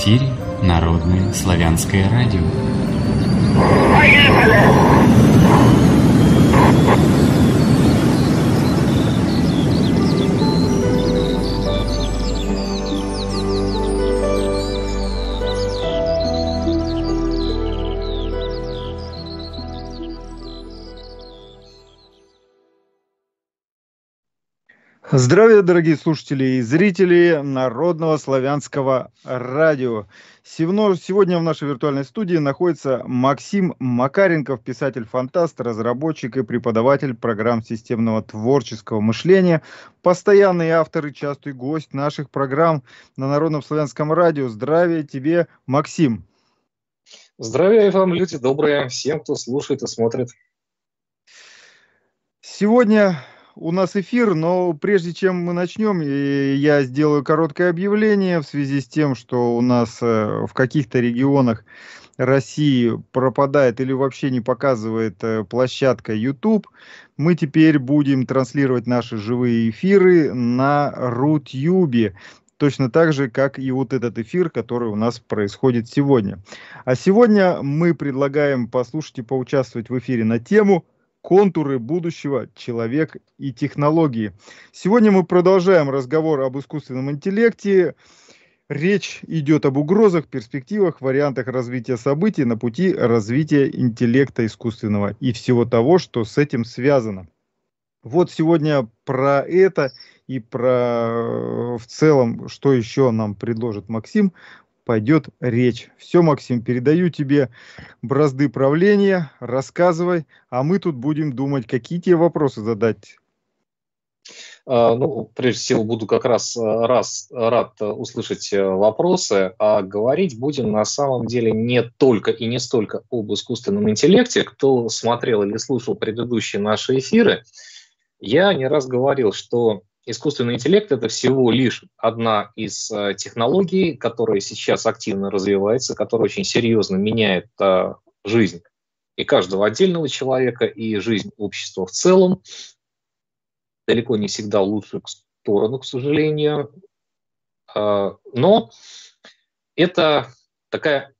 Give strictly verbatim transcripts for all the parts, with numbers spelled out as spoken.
эфире Народное славянское радио. Здравия, дорогие слушатели и зрители Народного славянского радио. Сегодня в нашей виртуальной студии находится Максим Макаренков, писатель-фантаст, разработчик и преподаватель программ системного творческого мышления, постоянный автор и частый гость наших программ на Народном славянском радио. Здравия тебе, Максим. Здравия вам, люди добрые, всем, кто слушает и смотрит. Сегодня у нас эфир, но прежде чем мы начнем, я сделаю короткое объявление в связи с тем, что у нас в каких-то регионах России пропадает или вообще не показывает площадка YouTube. Мы теперь будем транслировать наши живые эфиры на Рутюбе. Точно так же, как и вот этот эфир, который у нас происходит сегодня. А сегодня мы предлагаем послушать и поучаствовать в эфире на тему «Контуры будущего. Человек и технологии». Сегодня мы продолжаем разговор об искусственном интеллекте. Речь идет об угрозах, перспективах, вариантах развития событий на пути развития интеллекта искусственного и всего того, что с этим связано. Вот сегодня про это и про в целом, что еще нам предложит Максим, пойдет речь. Все, Максим, передаю тебе бразды правления, рассказывай, а мы тут будем думать, какие тебе вопросы задать. А, ну, прежде всего, буду как раз, раз рад услышать вопросы, а говорить будем на самом деле не только и не столько об искусственном интеллекте. Кто смотрел или слушал предыдущие наши эфиры, я не раз говорил, что искусственный интеллект – это всего лишь одна из технологий, которая сейчас активно развивается, которая очень серьезно меняет а, жизнь и каждого отдельного человека, и жизнь общества в целом. Далеко не всегда в лучшую сторону, к сожалению. А, но это такая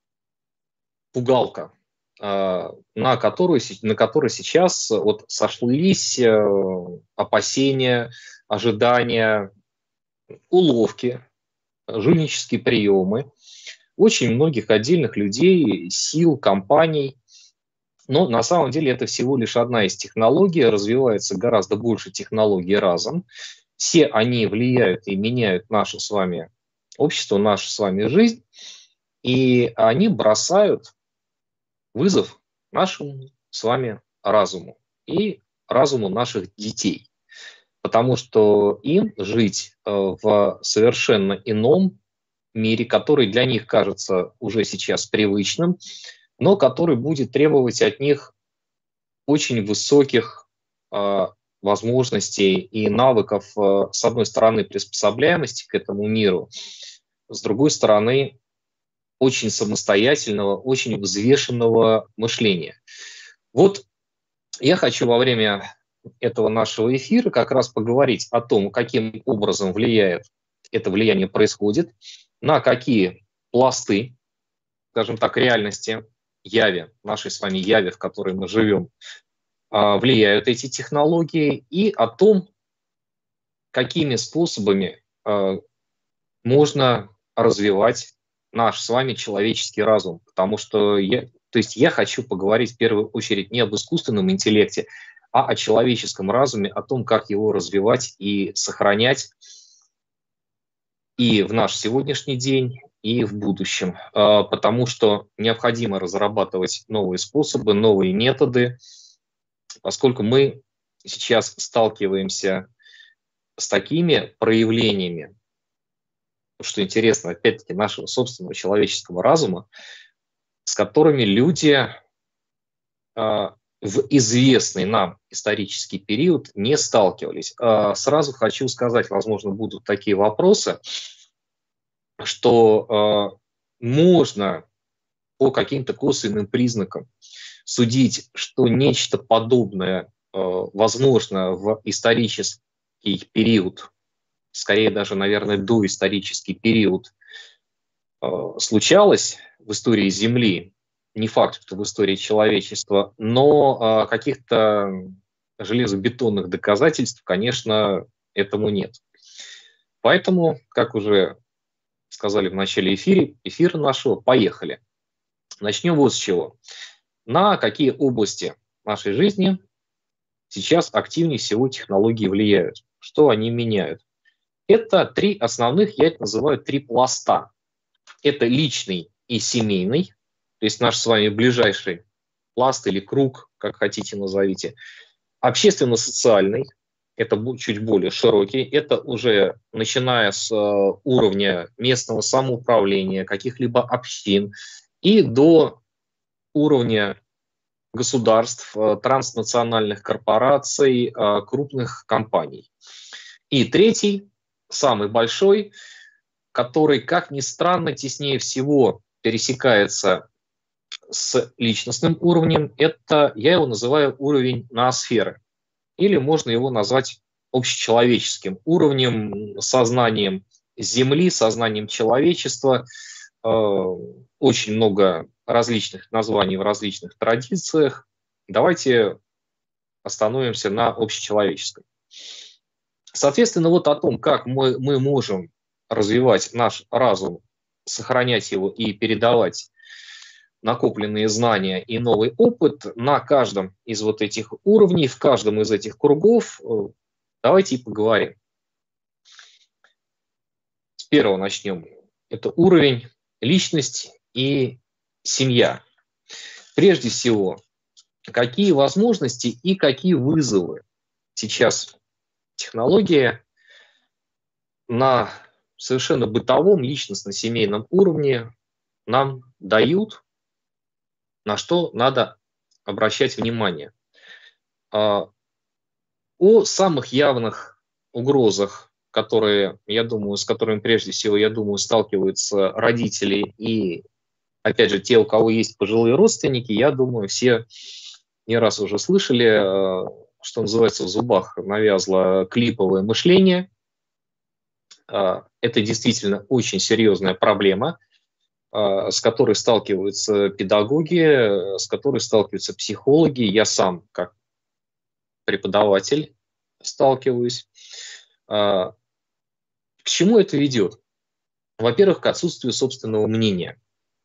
пугалка, а, на которую, на которой сейчас вот сошлись опасения, ожидания, уловки, жульнические приемы очень многих отдельных людей, сил, компаний. Но на самом деле это всего лишь одна из технологий, развивается гораздо больше технологий разом. Все они влияют и меняют наше с вами общество, нашу с вами жизнь, и они бросают вызов нашему с вами разуму и разуму наших детей. Потому что им жить в совершенно ином мире, который для них кажется уже сейчас привычным, но который будет требовать от них очень высоких э, возможностей и навыков, э, с одной стороны, приспособляемости к этому миру, с другой стороны, очень самостоятельного, очень взвешенного мышления. Вот я хочу во время этого нашего эфира как раз поговорить о том, каким образом влияет это влияние происходит, на какие пласты, скажем так, реальности, яви, нашей с вами яви, в которой мы живем, влияют эти технологии, и о том, какими способами можно развивать наш с вами человеческий разум. Потому что я, то есть я хочу поговорить в первую очередь не об искусственном интеллекте, а о человеческом разуме, о том, как его развивать и сохранять и в наш сегодняшний день, и в будущем. Потому что необходимо разрабатывать новые способы, новые методы, поскольку мы сейчас сталкиваемся с такими проявлениями, что интересно, опять-таки, нашего собственного человеческого разума, с которыми люди в известный нам исторический период не сталкивались. Сразу хочу сказать, возможно, будут такие вопросы, что можно по каким-то косвенным признакам судить, что нечто подобное возможно в исторический период, скорее даже, наверное, доисторический период, случалось в истории Земли, не факт, что в истории человечества, но каких-то железобетонных доказательств, конечно, этому нет. Поэтому, как уже сказали в начале эфира, эфира нашего, поехали. Начнем вот с чего. На какие области нашей жизни сейчас активнее всего технологии влияют? Что они меняют? Это три основных, я это называю три пласта. Это личный и семейный, то есть наш с вами ближайший пласт или круг, как хотите назовите. Общественно-социальный, это чуть более широкий, это уже начиная с уровня местного самоуправления, каких-либо общин и до уровня государств, транснациональных корпораций, крупных компаний. И третий, самый большой, который, как ни странно, теснее всего пересекается с личностным уровнем, это, я его называю, уровень ноосферы. Или можно его назвать общечеловеческим уровнем, сознанием Земли, сознанием человечества. Очень много различных названий в различных традициях. Давайте остановимся на общечеловеческом. Соответственно, вот о том, как мы, мы можем развивать наш разум, сохранять его и передавать накопленные знания и новый опыт на каждом из вот этих уровней, в каждом из этих кругов, давайте и поговорим. С первого начнем. Это уровень личность и семья. Прежде всего, какие возможности и какие вызовы сейчас технологии на совершенно бытовом, личностно-семейном уровне нам дают, на что надо обращать внимание. О самых явных угрозах, которые, я думаю, с которыми прежде всего, я думаю, сталкиваются родители и, опять же, те, у кого есть пожилые родственники, я думаю, все не раз уже слышали, что называется, в зубах навязло клиповое мышление. Это действительно очень серьезная проблема, с которой сталкиваются педагоги, с которой сталкиваются психологи. Я сам, как преподаватель, сталкиваюсь. К чему это ведет? Во-первых, к отсутствию собственного мнения.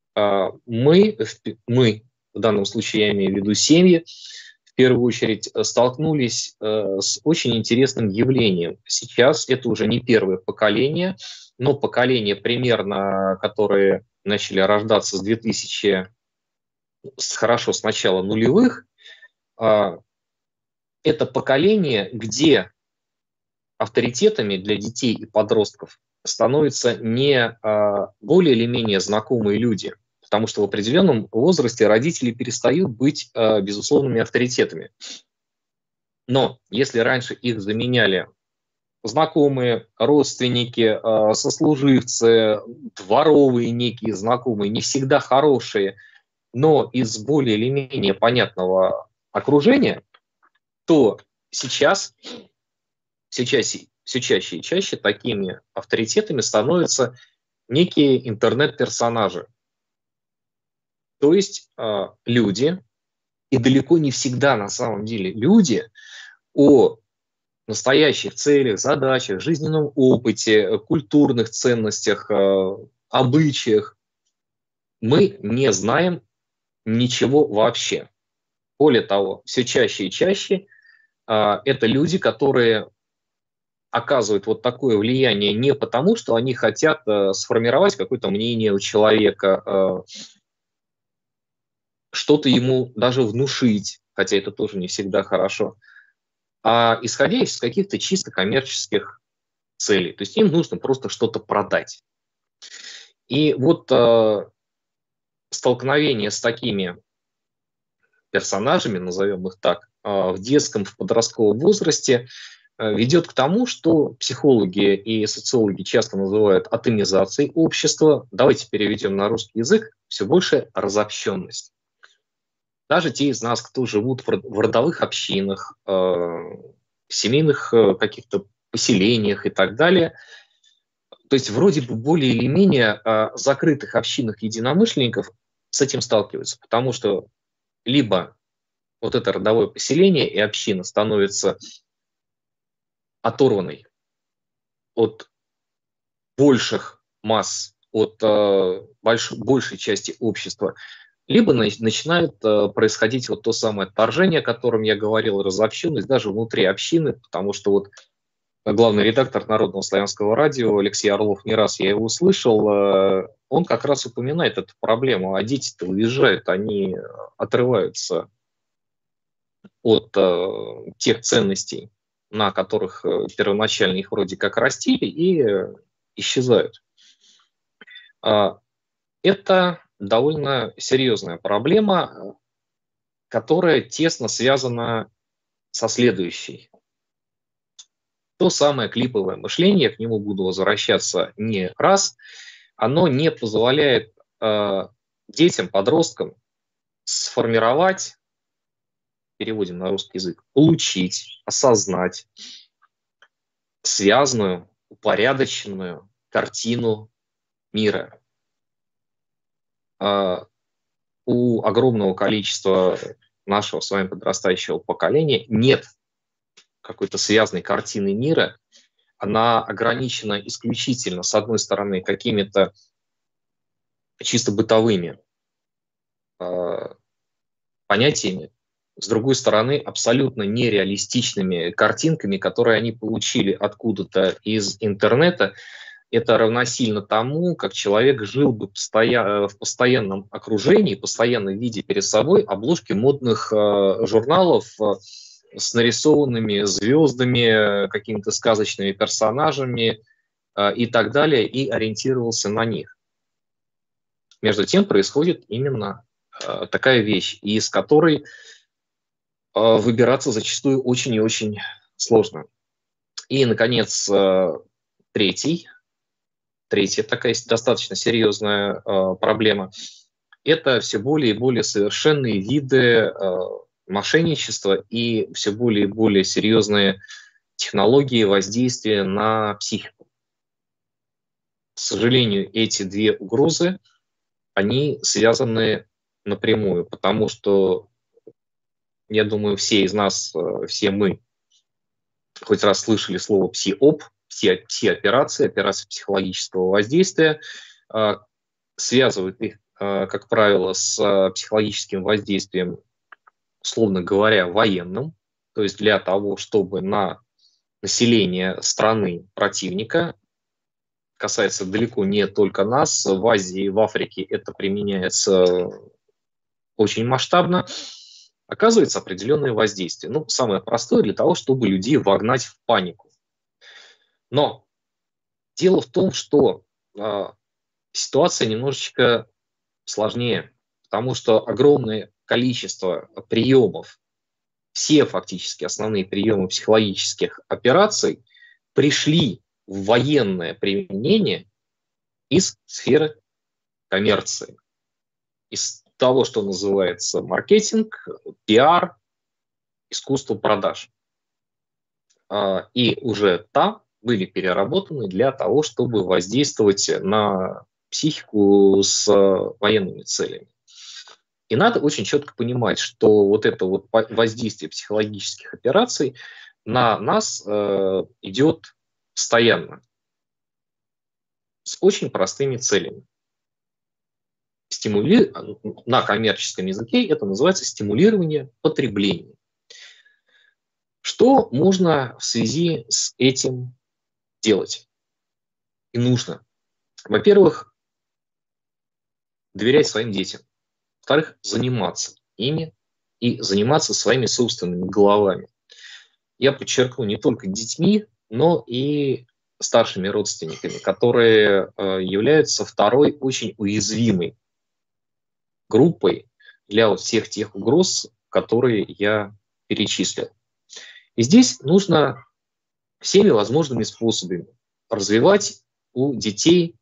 Мы, мы, в данном случае я имею в виду семьи, в первую очередь столкнулись с очень интересным явлением. Сейчас это уже не первое поколение, но поколение примерно, которые начали рождаться с две тысячи, хорошо, с начала нулевых, это поколение, где авторитетами для детей и подростков становятся не более или менее знакомые люди, потому что в определенном возрасте родители перестают быть безусловными авторитетами. Но если раньше их заменяли знакомые, родственники, сослуживцы, дворовые некие знакомые, не всегда хорошие, но из более или менее понятного окружения, то сейчас все чаще, все чаще и чаще такими авторитетами становятся некие интернет-персонажи. То есть э, люди, и далеко не всегда на самом деле люди, о настоящих целях, задачах, жизненном опыте, культурных ценностях, э, обычаях мы не знаем ничего вообще. Более того, все чаще и чаще э, это люди, которые оказывают вот такое влияние не потому, что они хотят э, сформировать какое-то мнение у человека, э, что-то ему даже внушить, хотя это тоже не всегда хорошо, а исходя из каких-то чисто коммерческих целей. То есть им нужно просто что-то продать. И вот э, столкновение с такими персонажами, назовем их так, э, в детском, в подростковом возрасте э, ведет к тому, что психологи и социологи часто называют атомизацией общества. Давайте переведем на русский язык: все больше разобщенность. Даже те из нас, кто живут в родовых общинах, в семейных каких-то поселениях и так далее, То есть вроде бы более или менее а, закрытых общинах единомышленников с этим сталкиваются, потому что либо вот это родовое поселение и община становится оторванной от больших масс, от э, больш, большей части общества, либо на, начинает э, происходить вот то самое отторжение, о котором я говорил, разобщенность даже внутри общины, потому что вот главный редактор Народного славянского радио Алексей Орлов, не раз я его услышал, э, он как раз упоминает эту проблему, а дети-то уезжают, они отрываются от э, тех ценностей, на которых э, первоначально их вроде как растили, и э, исчезают. Э, это довольно серьезная проблема, которая тесно связана со следующей. То самое клиповое мышление, к нему буду возвращаться не раз, оно не позволяет э, детям, подросткам сформировать, переводим на русский язык, получить, осознать связанную, упорядоченную картину мира. Э, у огромного количества нашего с вами подрастающего поколения нет какой-то связанной картины мира, она ограничена исключительно, с одной стороны, какими-то чисто бытовыми э, понятиями, с другой стороны, абсолютно нереалистичными картинками, которые они получили откуда-то из интернета. Это равносильно тому, как человек жил бы постоя- в постоянном окружении, постоянно видя перед собой обложки модных э, журналов, э, с нарисованными звездами, какими-то сказочными персонажами э, и так далее, и ориентировался на них. Между тем происходит именно э, такая вещь, из которой э, выбираться зачастую очень и очень сложно. И, наконец, э, третий, третья такая достаточно серьезная э, проблема – это все более и более совершенные виды э, мошенничества и все более и более серьезные технологии воздействия на психику. К сожалению, эти две угрозы, они связаны напрямую, потому что, я думаю, все из нас, все мы хоть раз слышали слово пси-оп, пси-операции, операции психологического воздействия, связывают их, как правило, с психологическим воздействием, условно говоря, военным, то есть для того, чтобы на население страны противника, касается далеко не только нас, в Азии, в Африке это применяется очень масштабно, оказывается определенное воздействие. Ну, самое простое для того, чтобы людей вогнать в панику. Но дело в том, что э, ситуация немножечко сложнее, потому что огромное количество приемов, все фактически основные приемы психологических операций пришли в военное применение из сферы коммерции, из того, что называется маркетинг, пиар, искусство продаж. И уже там были переработаны для того, чтобы воздействовать на психику с военными целями. И надо очень четко понимать, что вот это вот воздействие психологических операций на нас э, идет постоянно, с очень простыми целями. Стимули... На коммерческом языке это называется стимулирование потребления. Что можно в связи с этим делать? И нужно. Во-первых, доверять своим детям. Во-вторых, заниматься ими и заниматься своими собственными головами. Я подчеркну, не только детьми, но и старшими родственниками, которые э, являются второй очень уязвимой группой для вот всех тех угроз, которые я перечислил. И здесь нужно всеми возможными способами развивать у детей,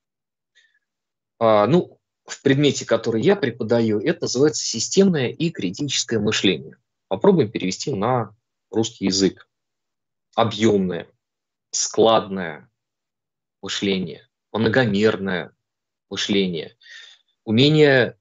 э, ну, в предмете, который я преподаю, это называется системное и критическое мышление. Попробуем перевести на русский язык. Объемное, складное, мышление, многомерное мышление, умение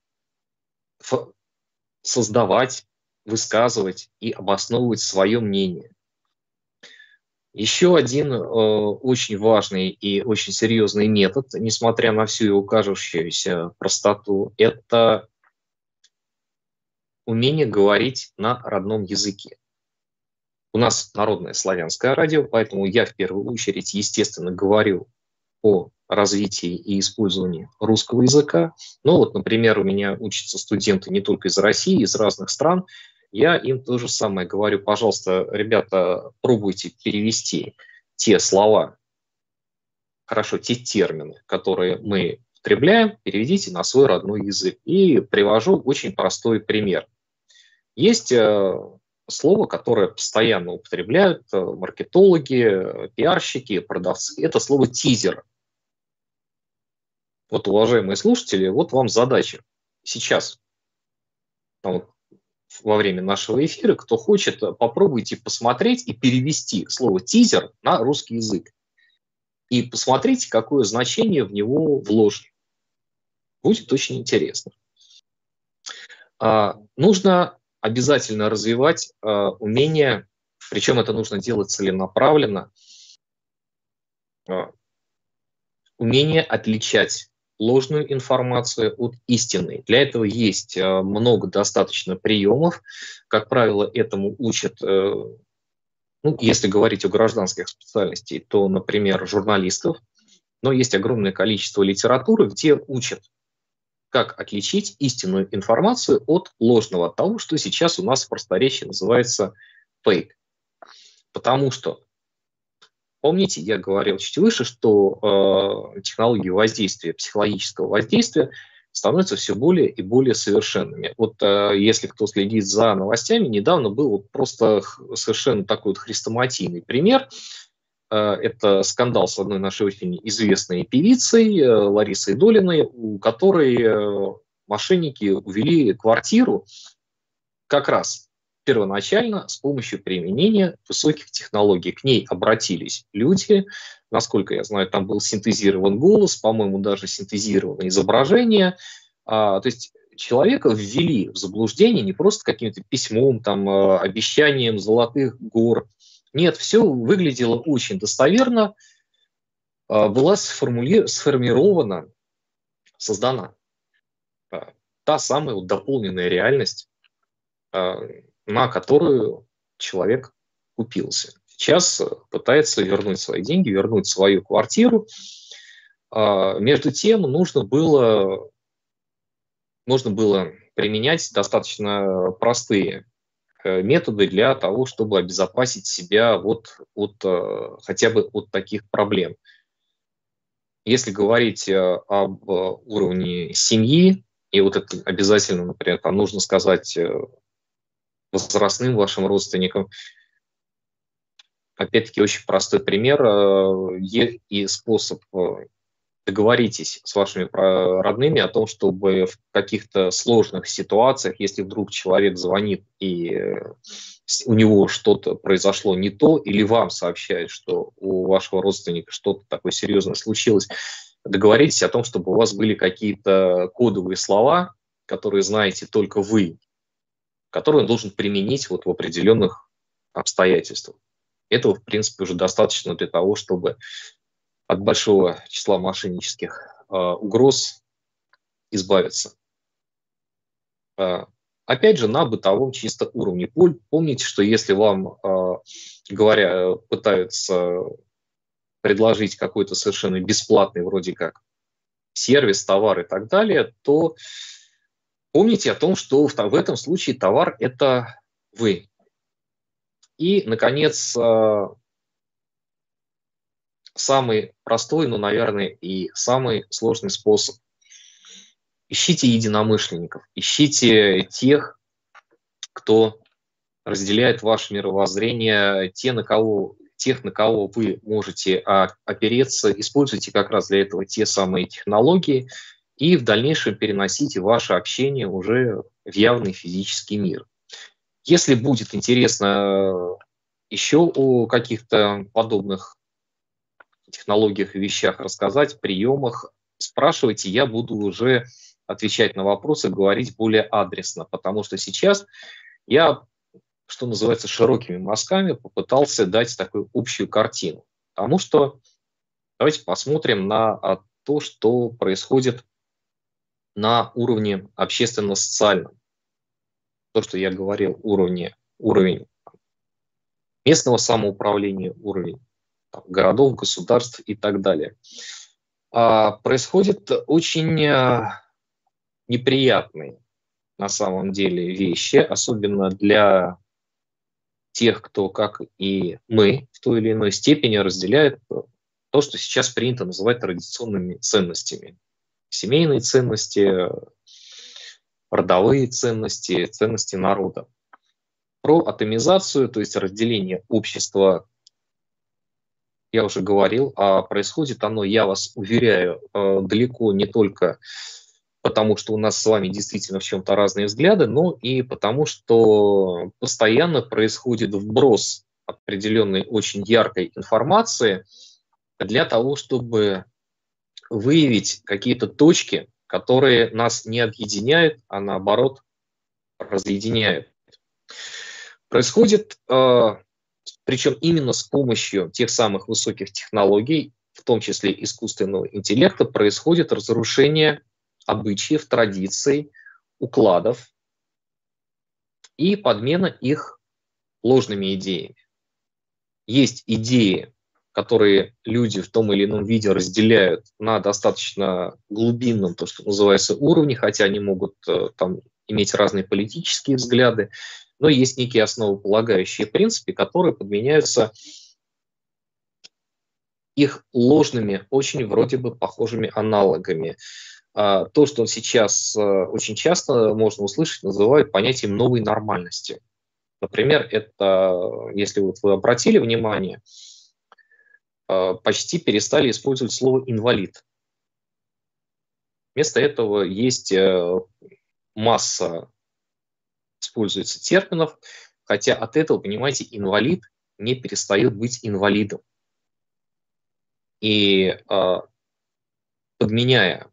создавать, высказывать и обосновывать свое мнение. Еще один э, очень важный и очень серьезный метод, несмотря на всю его кажущуюся простоту, это умение говорить на родном языке. У нас народное славянское радио, поэтому я в первую очередь, естественно, говорю о развитии и использовании русского языка. Ну вот, например, у меня учатся студенты не только из России, из разных стран. Я им то же самое говорю: пожалуйста, ребята, пробуйте перевести те слова, хорошо, те термины, которые мы употребляем, переведите на свой родной язык. И привожу очень простой пример. Есть э, слово, которое постоянно употребляют э, маркетологи, пиарщики, продавцы. Это слово «тизер». Вот, уважаемые слушатели, вот вам задача. Сейчас, вот, во время нашего эфира, кто хочет, попробуйте посмотреть и перевести слово «тизер» на русский язык. И посмотрите, какое значение в него вложено. Будет очень интересно. А, нужно обязательно развивать а, умение, причем это нужно делать целенаправленно, а, умение отличать ложную информацию от истинной. Для этого есть а, много достаточно приемов. Как правило, этому учат, э, ну, если говорить о гражданских специальностях, то, например, журналистов. Но есть огромное количество литературы, где учат, как отличить истинную информацию от ложного, от того, что сейчас у нас в просторечии называется фейк. Потому что, помните, я говорил чуть выше, что э, технологии воздействия, психологического воздействия становятся все более и более совершенными. Вот э, если кто следит за новостями, недавно был вот просто совершенно такой вот хрестоматийный пример. Это скандал с одной нашей очень известной певицей Ларисой Долиной, у которой мошенники увели квартиру как раз первоначально с помощью применения высоких технологий. К ней обратились люди, насколько я знаю, там был синтезирован голос, по-моему, даже синтезировано изображение. То есть человека ввели в заблуждение не просто каким-то письмом, там, обещанием золотых гор. Нет, все выглядело очень достоверно, была сформули... сформирована, создана та самая вот дополненная реальность, на которую человек купился. Сейчас пытается вернуть свои деньги, вернуть свою квартиру. Между тем нужно было, нужно было применять достаточно простые методы для того, чтобы обезопасить себя вот от, хотя бы от таких проблем. Если говорить об уровне семьи, и вот это обязательно, например, там нужно сказать возрастным вашим родственникам, опять-таки очень простой пример и способ: договоритесь с вашими родными о том, чтобы в каких-то сложных ситуациях, если вдруг человек звонит и у него что-то произошло не то, или вам сообщает, что у вашего родственника что-то такое серьезное случилось, договоритесь о том, чтобы у вас были какие-то кодовые слова, которые знаете только вы, которые он должен применить вот в определенных обстоятельствах. Этого, в принципе, уже достаточно для того, чтобы от большого числа мошеннических э, угроз избавиться. Э, опять же, на бытовом чисто уровне. Помните, что если вам, э, говоря, пытаются предложить какой-то совершенно бесплатный вроде как сервис, товар и так далее, то помните о том, что в, в этом случае товар – это вы. И, наконец, э, самый простой, но, наверное, и самый сложный способ. Ищите единомышленников, ищите тех, кто разделяет ваше мировоззрение, те, на кого, тех, на кого вы можете опереться. Используйте как раз для этого те самые технологии и в дальнейшем переносите ваше общение уже в явный физический мир. Если будет интересно еще о каких-то подобных технологиях и вещах рассказать, приемах, спрашивайте, я буду уже отвечать на вопросы, говорить более адресно, потому что сейчас я, что называется, широкими мазками попытался дать такую общую картину. Потому что давайте посмотрим на то, что происходит на уровне общественно-социальном. То, что я говорил, уровне, уровень местного самоуправления, уровень там, городов, государств и так далее. А, происходят очень а, неприятные на самом деле вещи, особенно для тех, кто, как и мы, в той или иной степени разделяет то, что сейчас принято называть традиционными ценностями. Семейные ценности, родовые ценности, ценности народа. Про атомизацию, то есть разделение общества, я уже говорил, а происходит оно, я вас уверяю, далеко не только потому, что у нас с вами действительно в чем-то разные взгляды, но и потому, что постоянно происходит вброс определенной очень яркой информации для того, чтобы выявить какие-то точки, которые нас не объединяют, а наоборот разъединяют. Происходит, причем именно с помощью тех самых высоких технологий, в том числе искусственного интеллекта, происходит разрушение обычаев, традиций, укладов и подмена их ложными идеями. Есть идеи, которые люди в том или ином виде разделяют на достаточно глубинном, то, что называется, уровне, хотя они могут там иметь разные политические взгляды, но есть некие основополагающие принципы, которые подменяются их ложными, очень вроде бы похожими аналогами. То, что сейчас очень часто можно услышать, называют понятием новой нормальности. Например, это, если вот вы обратили внимание, почти перестали использовать слово «инвалид». Вместо этого есть масса, используется терминов, хотя от этого, понимаете, инвалид не перестает быть инвалидом. И подменяя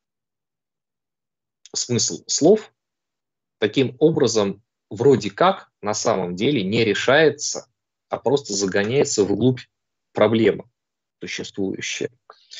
смысл слов, таким образом вроде как на самом деле не решается, а просто загоняется вглубь проблема существующая.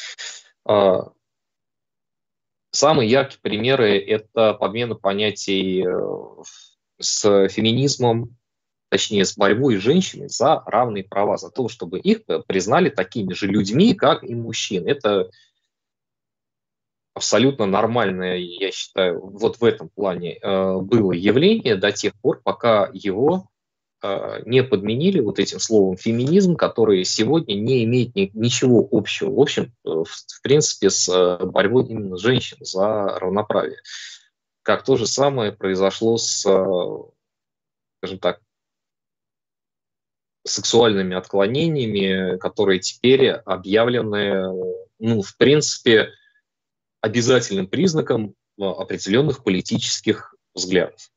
Самые яркие примеры – это подмена понятий с феминизмом, точнее с борьбой женщин за равные права, за то, чтобы их признали такими же людьми, как и мужчин. Это абсолютно нормальное, я считаю, вот в этом плане было явление до тех пор, пока его не подменили вот этим словом феминизм, который сегодня не имеет ни, ничего общего, в общем, в, в принципе, с борьбой именно женщин за равноправие. Как то же самое произошло с, скажем так, сексуальными отклонениями, которые теперь объявлены, ну, в принципе, обязательным признаком определенных политических взглядов.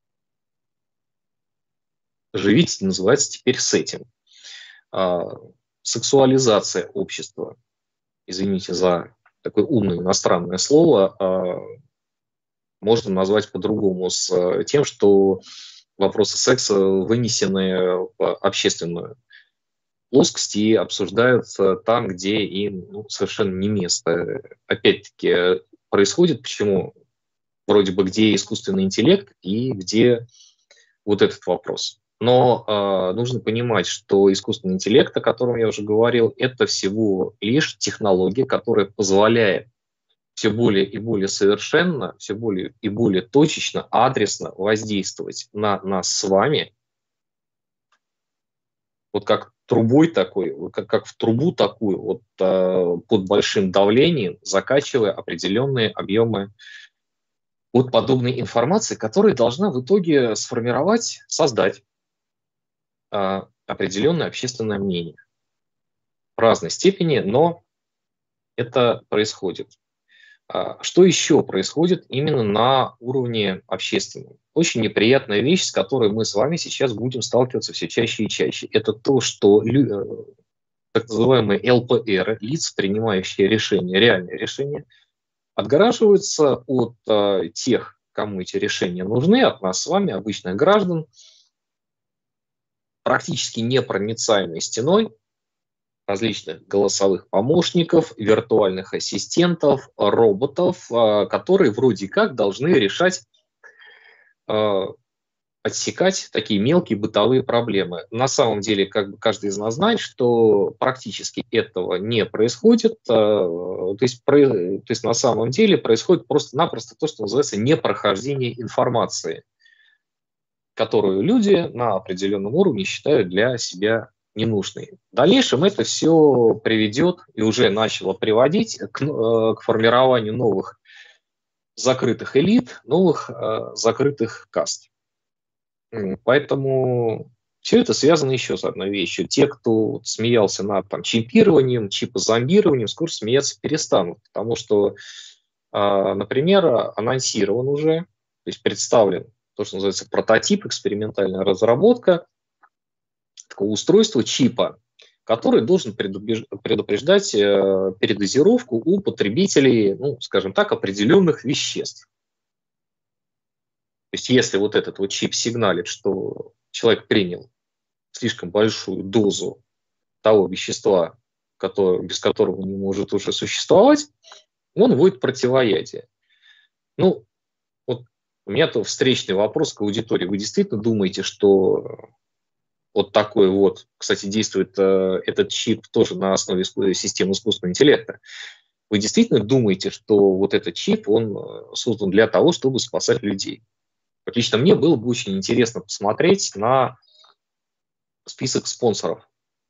Живите, называется теперь с этим. А, сексуализация общества, извините за такое умное иностранное слово, а, можно назвать по-другому, с тем, что вопросы секса вынесены в общественную плоскость и обсуждаются там, где им ну, совершенно не место. Опять-таки происходит, почему вроде бы где искусственный интеллект и где вот этот вопрос. Но э, нужно понимать, что искусственный интеллект, о котором я уже говорил, это всего лишь технология, которая позволяет все более и более совершенно, все более и более точечно, адресно воздействовать на нас с вами, вот как трубой такой, как, как в трубу такую, вот э, под большим давлением, закачивая определенные объемы от подобной информации, которая должна в итоге сформировать, создать определенное общественное мнение в разной степени, но это происходит. Что еще происходит именно на уровне общественном? Очень неприятная вещь, с которой мы с вами сейчас будем сталкиваться все чаще и чаще. Это то, что так называемые эл пэ эр, лица, принимающие решения, реальные решения, отгораживаются от э, тех, кому эти решения нужны, от нас с вами, обычных граждан, практически непроницаемой стеной различных голосовых помощников, виртуальных ассистентов, роботов, э, которые вроде как должны решать, э, отсекать такие мелкие бытовые проблемы. На самом деле, как бы каждый из нас знает, что практически этого не происходит. э, То есть, про- то есть на самом деле происходит просто-напросто то, что называется непрохождение информации, которую люди на определенном уровне считают для себя ненужной. В дальнейшем это все приведет и уже начало приводить к, э, к формированию новых закрытых элит, новых э, закрытых каст. М, Поэтому все это связано еще с одной вещью. Те, кто вот смеялся над там, чипированием, чипозомбированием, скоро смеяться перестанут, потому что, а, например, анонсирован уже, то есть представлен то, что называется прототип, экспериментальная разработка такого устройства чипа, который должен предупреж- предупреждать э, передозировку у потребителей, ну, скажем так, определенных веществ. То есть если вот этот вот чип сигналит, что человек принял слишком большую дозу того вещества, которое, без которого не может уже существовать, он вводит противоядие. Ну, вот у меня то встречный вопрос к аудитории. Вы действительно думаете, что вот такой вот, кстати, действует э, этот чип тоже на основе иску- системы искусственного интеллекта? Вы действительно думаете, что вот этот чип, он э, создан для того, чтобы спасать людей? Вот лично мне было бы очень интересно посмотреть на список спонсоров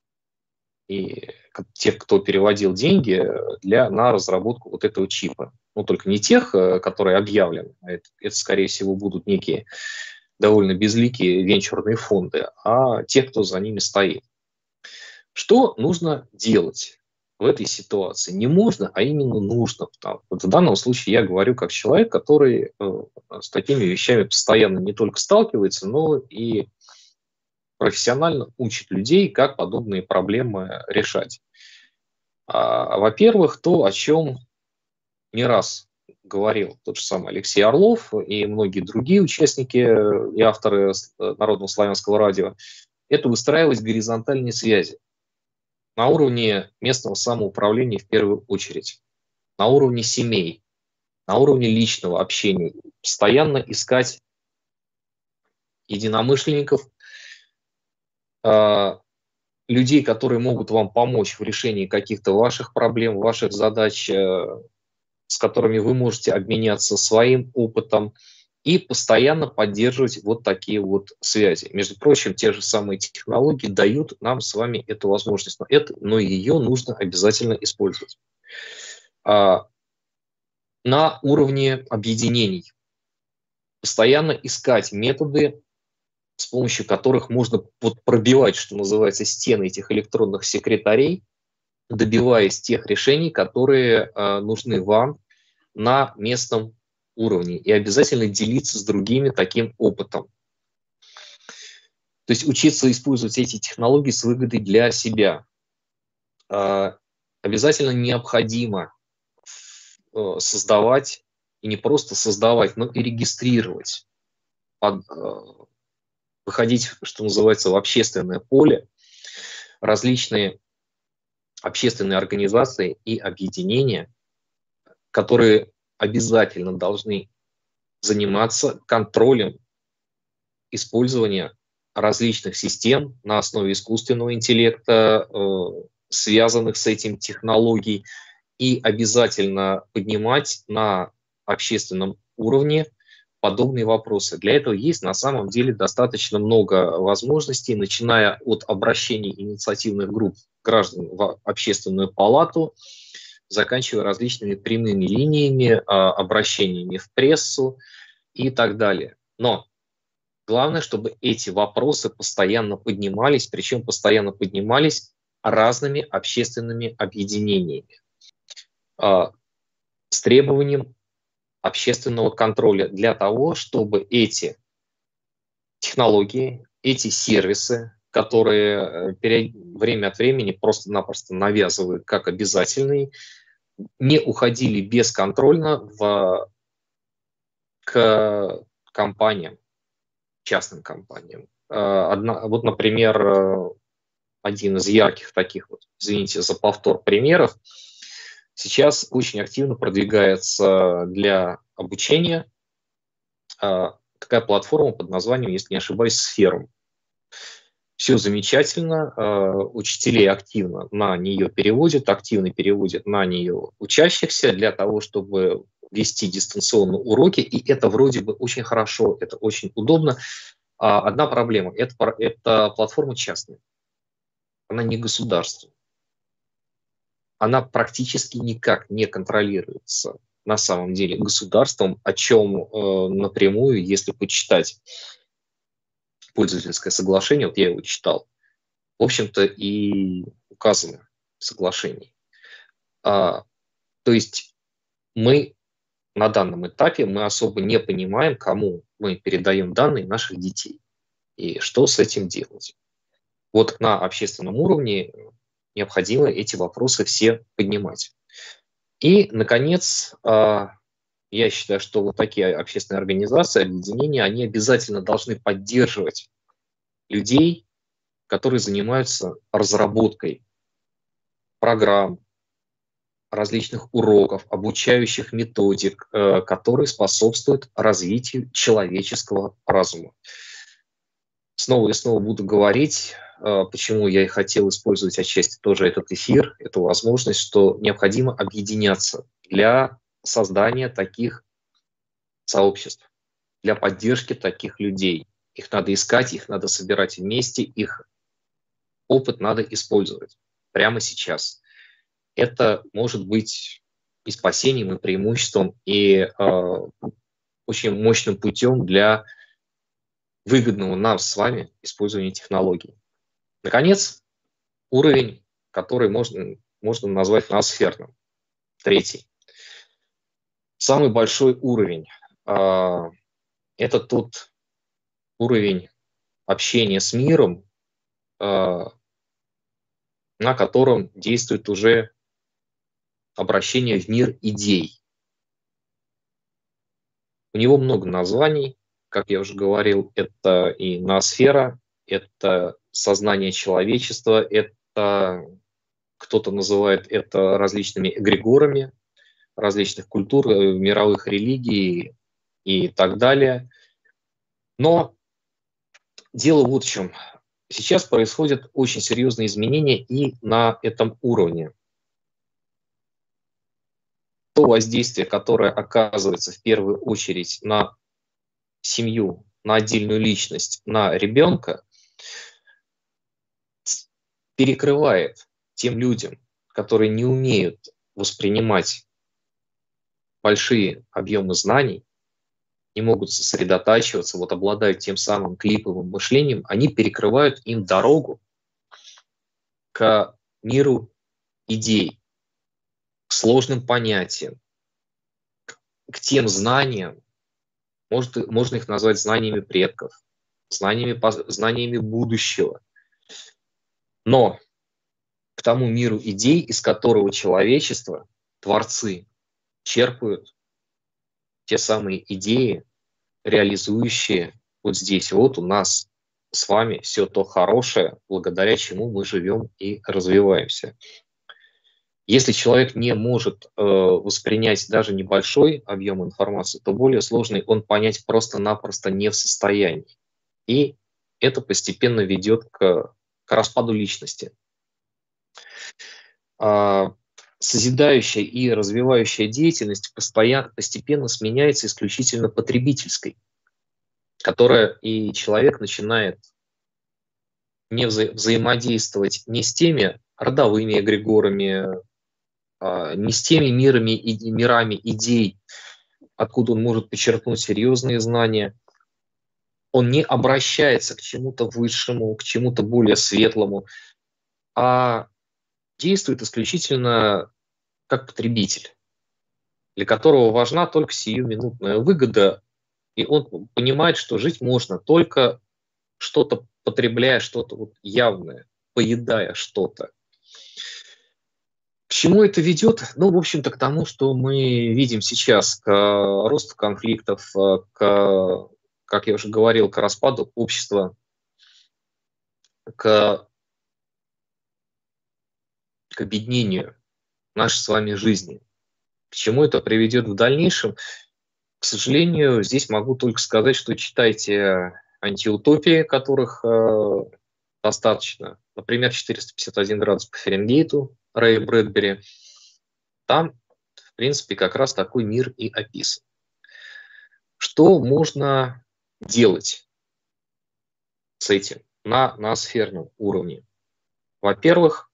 и тех, кто переводил деньги для, на разработку вот этого чипа. Ну, только не тех, э, которые объявлены, а это, это, скорее всего, будут некие довольно безликие венчурные фонды, а тех, кто за ними стоит. Что нужно делать в этой ситуации? Не можно, а именно нужно. Потому, вот в данном случае я говорю как человек, который э, с такими вещами постоянно не только сталкивается, но и профессионально учит людей, как подобные проблемы решать. А, Во-первых, то, о чем не раз говорил тот же самый Алексей Орлов и многие другие участники и авторы Народного славянского радио, это выстраивать горизонтальные связи на уровне местного самоуправления в первую очередь, на уровне семей, на уровне личного общения, постоянно искать единомышленников, э, людей, которые могут вам помочь в решении каких-то ваших проблем, ваших задач, э, с которыми вы можете обменяться своим опытом и постоянно поддерживать вот такие вот связи. Между прочим, те же самые технологии дают нам с вами эту возможность, но, это, но ее нужно обязательно использовать. А, на уровне объединений постоянно искать методы, с помощью которых можно вот пробивать, что называется, стены этих электронных секретарей, добиваясь тех решений, которые э, нужны вам на местном уровне, и обязательно делиться с другими таким опытом. То есть учиться использовать эти технологии с выгодой для себя. Э, обязательно необходимо э, создавать, и не просто создавать, но и регистрировать, под, э, выходить, что называется, в общественное поле различные общественные организации и объединения, которые обязательно должны заниматься контролем использования различных систем на основе искусственного интеллекта, э, связанных с этим технологий, и обязательно поднимать на общественном уровне подобные вопросы. Для этого есть на самом деле достаточно много возможностей, начиная от обращений инициативных групп граждан в общественную палату, заканчивая различными прямыми линиями, обращениями в прессу и так далее. Но главное, чтобы эти вопросы постоянно поднимались, причем постоянно поднимались разными общественными объединениями с требованием общественного контроля для того, чтобы эти технологии, эти сервисы, которые время от времени просто-напросто навязывают как обязательный, не уходили бесконтрольно в, к компаниям, частным компаниям. Одна, вот, например, один из ярких таких, вот, извините за повтор, примеров, сейчас очень активно продвигается для обучения такая платформа под названием, если не ошибаюсь, Сферум. Все замечательно, учителей активно на нее переводят, активно переводят на нее учащихся для того, чтобы вести дистанционные уроки, и это вроде бы очень хорошо, это очень удобно. Одна проблема – это, это платформа частная, она не государство, она практически никак не контролируется на самом деле государством, о чем э, напрямую, если почитать пользовательское соглашение, вот я его читал, в общем-то и указано в соглашении. А, то есть мы на данном этапе мы особо не понимаем, кому мы передаем данные наших детей и что с этим делать. Вот на общественном уровне необходимо эти вопросы все поднимать. И, наконец, я считаю, что вот такие общественные организации, объединения, они обязательно должны поддерживать людей, которые занимаются разработкой программ, различных уроков, обучающих методик, которые способствуют развитию человеческого разума. Снова и снова буду говорить, почему я и хотел использовать отчасти тоже этот эфир, эту возможность, что необходимо объединяться для создания таких сообществ, для поддержки таких людей. Их надо искать, их надо собирать вместе, их опыт надо использовать прямо сейчас. Это может быть и спасением, и преимуществом, и э, очень мощным путем для выгодного нам с вами использования технологий. Наконец, уровень, который можно, можно назвать ноосферным. Третий. Самый большой уровень э, – это тот уровень общения с миром, э, на котором действует уже обращение в мир идей. У него много названий, как я уже говорил, это и ноосфера, это сознание человечества, это кто-то называет это различными эгрегорами различных культур, мировых религий и так далее. Но дело вот в чем. Сейчас происходят очень серьезные изменения и на этом уровне. То воздействие, которое оказывается в первую очередь на семью, на отдельную личность, на ребенка, перекрывает тем людям, которые не умеют воспринимать большие объемы знаний, не могут сосредотачиваться, вот обладают тем самым клиповым мышлением, они перекрывают им дорогу к миру идей, к сложным понятиям, к тем знаниям, может, можно их назвать знаниями предков, знаниями, знаниями будущего, но к тому миру идей, из которого человечество, творцы, черпают те самые идеи, реализующие вот здесь, вот у нас с вами все то хорошее, благодаря чему мы живем и развиваемся. Если человек не может э, воспринять даже небольшой объем информации, то более сложный он понять просто-напросто не в состоянии. И это постепенно ведет к, к распаду личности. А, созидающая и развивающая деятельность постоянно, постепенно сменяется исключительно потребительской, которая и человек начинает не вза взаимодействовать не с теми родовыми эгрегорами, а, не с теми мирами и мирами идей, откуда он может почерпнуть серьезные знания. Он не обращается к чему-то высшему, к чему-то более светлому, а действует исключительно как потребитель, для которого важна только сиюминутная выгода, и он понимает, что жить можно только что-то потребляя что-то вот явное, поедая что-то. К чему это ведет? Ну, в общем-то, к тому, что мы видим сейчас, к росту конфликтов, к, как я уже говорил, к распаду общества, к, к обеднению нашей с вами жизни. К чему это приведет в дальнейшем? К сожалению, здесь могу только сказать, что читайте антиутопии, которых э, достаточно. Например, четыреста пятьдесят один градус по Фаренгейту Рэя Брэдбери. Там, в принципе, как раз такой мир и описан. Что можно делать с этим на ноосферном уровне? Во-первых,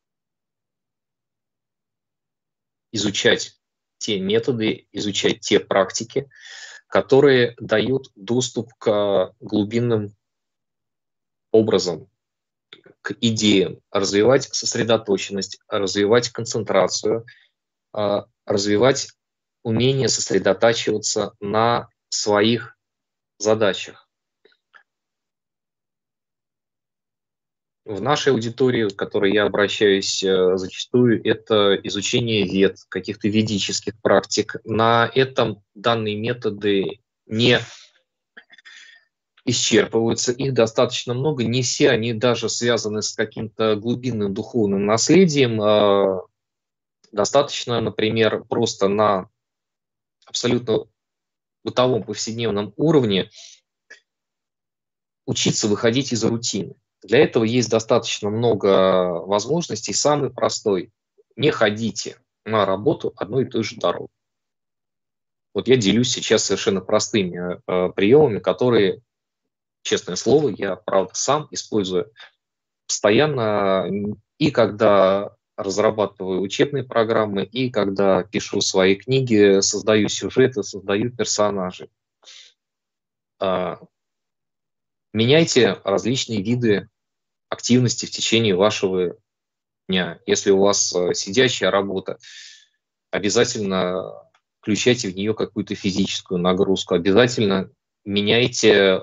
изучать те методы, изучать те практики, которые дают доступ к глубинным образом, к идеям, развивать сосредоточенность, развивать концентрацию, развивать умение сосредотачиваться на своих задачах. В нашей аудитории, к которой я обращаюсь зачастую, это изучение вед, каких-то ведических практик. На этом данные методы не исчерпываются, их достаточно много, не все они даже связаны с каким-то глубинным духовным наследием. Достаточно, например, просто на абсолютно бытовом повседневном уровне учиться выходить из рутины. Для этого есть достаточно много возможностей. Самый простой – не ходите на работу одной и той же дорогой. Вот я делюсь сейчас совершенно простыми э, приемами, которые, честное слово, я, правда, сам использую постоянно, и когда разрабатываю учебные программы, и когда пишу свои книги, создаю сюжеты, создаю персонажей. Э, меняйте различные виды активности в течение вашего дня. Если у вас сидячая работа, обязательно включайте в нее какую-то физическую нагрузку, обязательно меняйте,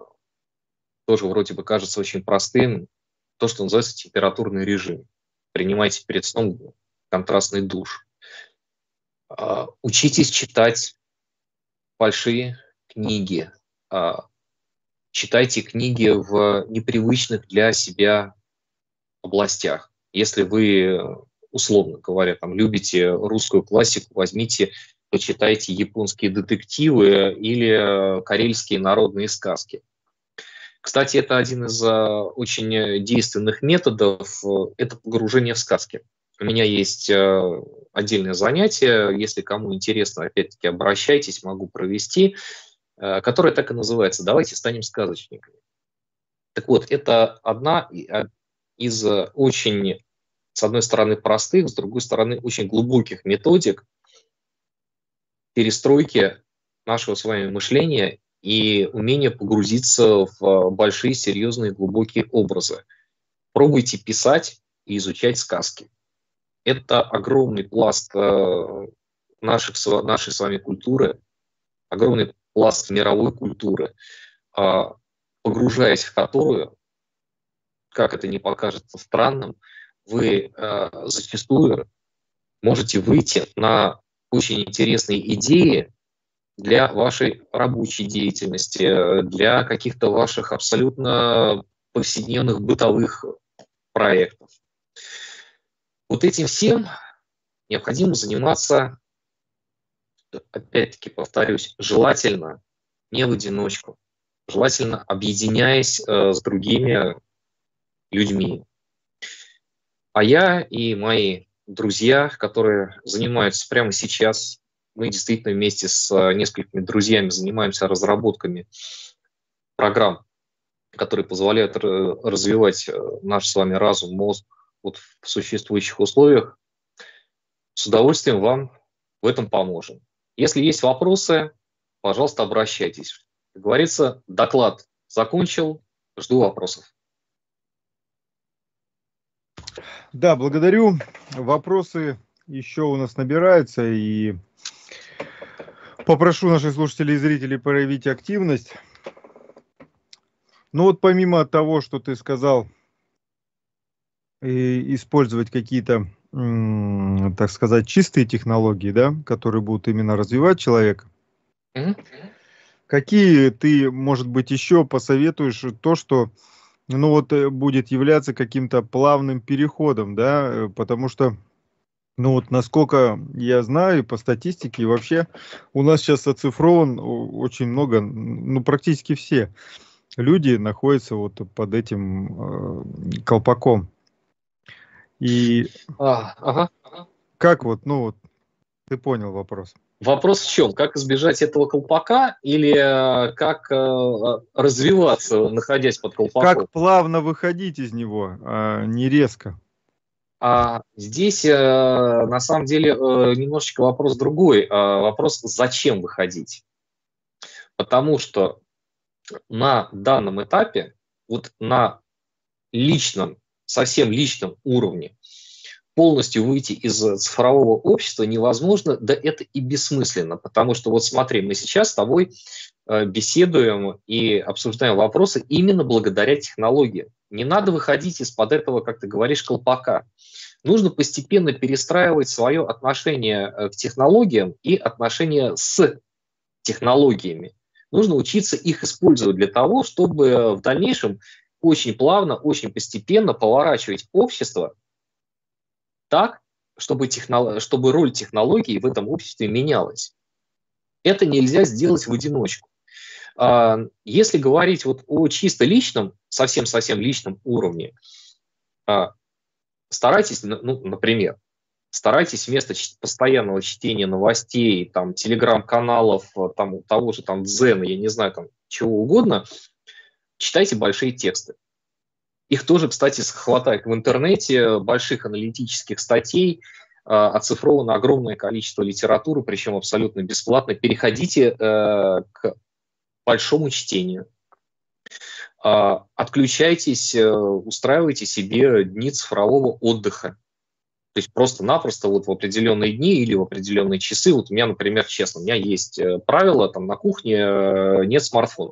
тоже вроде бы кажется очень простым, то, что называется температурный режим. Принимайте перед сном контрастный душ. Учитесь читать большие книги. Читайте книги в непривычных для себя областях. Если вы, условно говоря, там, любите русскую классику, возьмите, почитайте японские детективы или карельские народные сказки. Кстати, это один из очень действенных методов, это погружение в сказки. У меня есть отдельное занятие, если кому интересно, опять-таки обращайтесь, могу провести, которое так и называется «Давайте станем сказочниками». Так вот, это одна из очень, с одной стороны, простых, с другой стороны, очень глубоких методик перестройки нашего с вами мышления и умения погрузиться в большие, серьезные, глубокие образы. Пробуйте писать и изучать сказки. Это огромный пласт наших, нашей с вами культуры, огромный пласт мировой культуры, погружаясь в которую, как это ни покажется странным, вы зачастую можете выйти на очень интересные идеи для вашей рабочей деятельности, для каких-то ваших абсолютно повседневных бытовых проектов. Вот этим всем необходимо заниматься, опять-таки повторюсь, желательно не в одиночку, желательно объединяясь э, с другими людьми. А я и мои друзья, которые занимаются прямо сейчас, мы действительно вместе с несколькими друзьями занимаемся разработками программ, которые позволяют развивать наш с вами разум, мозг вот в существующих условиях. С удовольствием вам в этом поможем. Если есть вопросы, пожалуйста, обращайтесь. Как говорится, доклад закончил, жду вопросов. Да, благодарю. Вопросы еще у нас набираются, и попрошу наших слушателей и зрителей проявить активность. Ну вот помимо того, что ты сказал, и использовать какие-то, м, так сказать, чистые технологии, да, которые будут именно развивать человека, Мгм. какие ты, может быть, еще посоветуешь то, что, ну вот, э, будет являться каким-то плавным переходом, да, э, потому что, ну вот, насколько я знаю по статистике, и вообще у нас сейчас оцифрован о- очень много, н- ну практически все люди находятся вот под этим э, колпаком. И А, ага. как вот, ну вот, ты понял вопрос. Вопрос в чем? Как избежать этого колпака или э, как э, развиваться, находясь под колпаком? Как плавно выходить из него, а не резко. А здесь э, на самом деле э, немножечко вопрос другой. А, вопрос, зачем выходить? Потому что на данном этапе, вот на личном, совсем личном уровне, полностью выйти из цифрового общества невозможно, да это и бессмысленно, потому что вот смотри, мы сейчас с тобой э, беседуем и обсуждаем вопросы именно благодаря технологиям. Не надо выходить из-под этого, как ты говоришь, колпака. Нужно постепенно перестраивать свое отношение э, к технологиям и отношение с технологиями. Нужно учиться их использовать для того, чтобы в дальнейшем очень плавно, очень постепенно поворачивать общество так, чтобы, технолог... чтобы роль технологий в этом обществе менялась. Это нельзя сделать в одиночку. А, Если говорить вот о чисто личном, совсем-совсем личном уровне, а, старайтесь, ну, например, старайтесь вместо постоянного чтения новостей, там, телеграм-каналов, там, того же там Дзена, я не знаю, там, чего угодно, читайте большие тексты. Их тоже, кстати, хватает в интернете, больших аналитических статей, оцифровано огромное количество литературы, причем абсолютно бесплатно. Переходите к большому чтению. Отключайтесь, устраивайте себе дни цифрового отдыха. То есть просто-напросто вот в определенные дни или в определенные часы, вот у меня, например, честно, у меня есть правило, там на кухне нет смартфонов.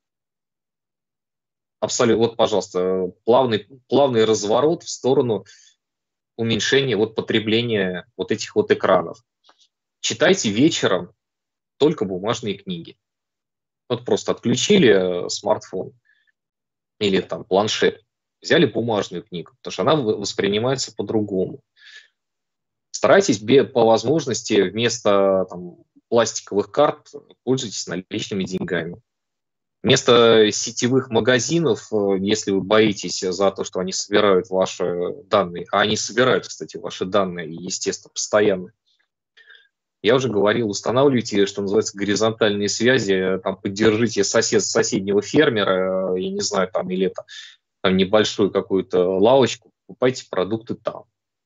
Абсолютно, вот, пожалуйста, плавный, плавный разворот в сторону уменьшения вот потребления вот этих вот экранов. Читайте вечером только бумажные книги. Вот просто отключили смартфон или там планшет, взяли бумажную книгу, потому что она воспринимается по-другому. Старайтесь по возможности вместо там, пластиковых карт пользуйтесь наличными деньгами. Вместо сетевых магазинов, если вы боитесь за то, что они собирают ваши данные, а они собирают, кстати, ваши данные, естественно, постоянно, я уже говорил, устанавливайте, что называется, горизонтальные связи, там, поддержите сосед, соседнего фермера, я не знаю, там, или там, там небольшую какую-то лавочку, покупайте продукты там.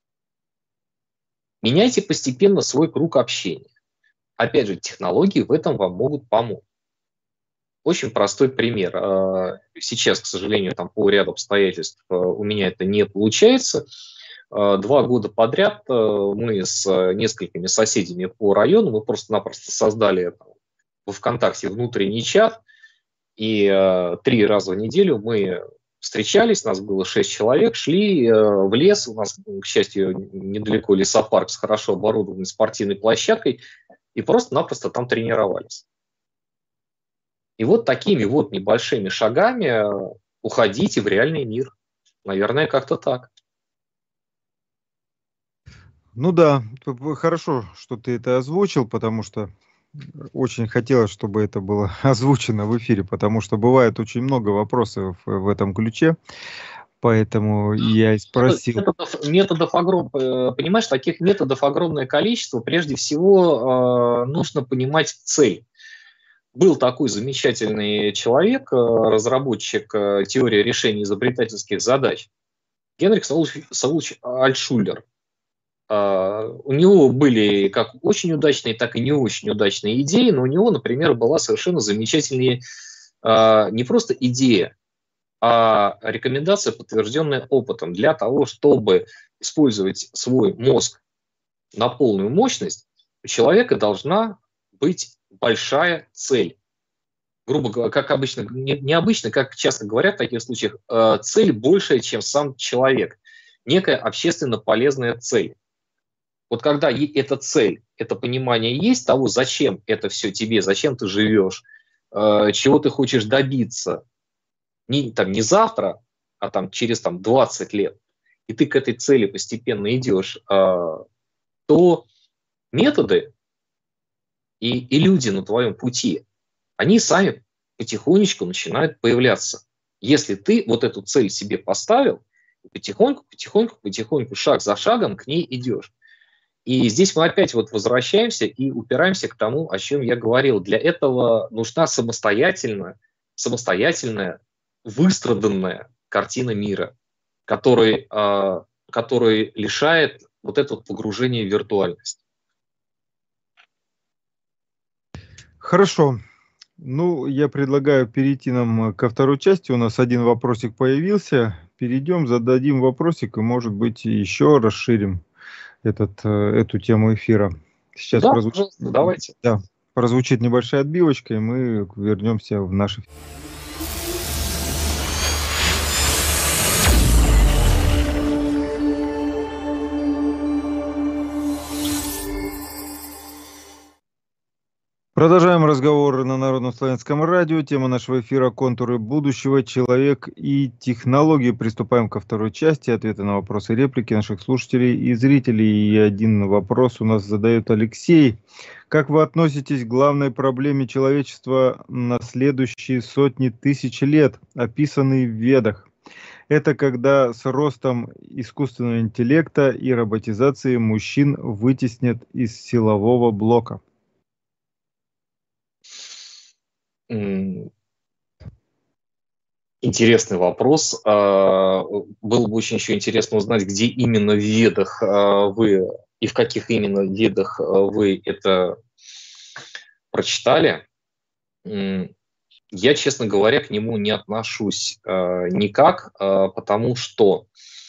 Меняйте постепенно свой круг общения. Опять же, технологии в этом вам могут помочь. Очень простой пример. Сейчас, к сожалению, там по ряду обстоятельств у меня это не получается. Два года подряд мы с несколькими соседями по району, мы просто-напросто создали там, во ВКонтакте внутренний чат, и три раза в неделю мы встречались, нас было шесть человек, шли в лес, у нас, к счастью, недалеко лесопарк с хорошо оборудованной спортивной площадкой, и просто-напросто там тренировались. И вот такими вот небольшими шагами уходите в реальный мир. Наверное, как-то так. Ну да, хорошо, что ты это озвучил, потому что очень хотелось, чтобы это было озвучено в эфире, потому что бывает очень много вопросов в этом ключе, поэтому я и спросил. Методов, методов огромное, понимаешь, таких методов огромное количество. Прежде всего, нужно понимать цель. Был такой замечательный человек, разработчик теории решения изобретательских задач, Генрих Саулович Альтшулер. У него были как очень удачные, так и не очень удачные идеи, но у него, например, была совершенно замечательная не просто идея, а рекомендация, подтвержденная опытом. Для того, чтобы использовать свой мозг на полную мощность, у человека должна быть большая цель. грубо говоря, как обычно, не, не обычно, как часто говорят в таких случаях, э, цель большая, чем сам человек. Некая общественно полезная цель. Вот когда эта цель, это понимание есть того, зачем это все тебе, зачем ты живешь, э, чего ты хочешь добиться, не, там, не завтра, а там, через там, двадцать лет, и ты к этой цели постепенно идешь, э, то методы и, и люди на твоем пути, они сами потихонечку начинают появляться. Если ты вот эту цель себе поставил, потихоньку, потихоньку, потихоньку, шаг за шагом к ней идешь. И здесь мы опять вот возвращаемся и упираемся к тому, о чем я говорил. Для этого нужна самостоятельная, самостоятельная, выстраданная картина мира, который, э, который лишает вот этого погружения в виртуальность. Хорошо. Ну, я предлагаю перейти нам ко второй части. У нас один вопросик появился. Перейдем, зададим вопросик и, может быть, еще расширим этот, эту тему эфира. Сейчас Да, прозвучит, пожалуйста, давайте. да, прозвучит небольшая отбивочка, и мы вернемся в наш эфир. Продолжаем разговор на Народном славянском радио. Тема нашего эфира — контуры будущего, человек и технологии. Приступаем ко второй части. Ответы на вопросы и реплики наших слушателей и зрителей. И один вопрос у нас задает Алексей. Как вы относитесь к главной проблеме человечества на следующие сотни тысяч лет, описанной в Ведах? Это когда с ростом искусственного интеллекта и роботизации мужчин вытеснят из силового блока. Интересный вопрос. Было бы очень еще интересно узнать, где именно в Ведах вы и в каких именно Ведах вы это прочитали. Я, честно говоря, к нему не отношусь никак, потому что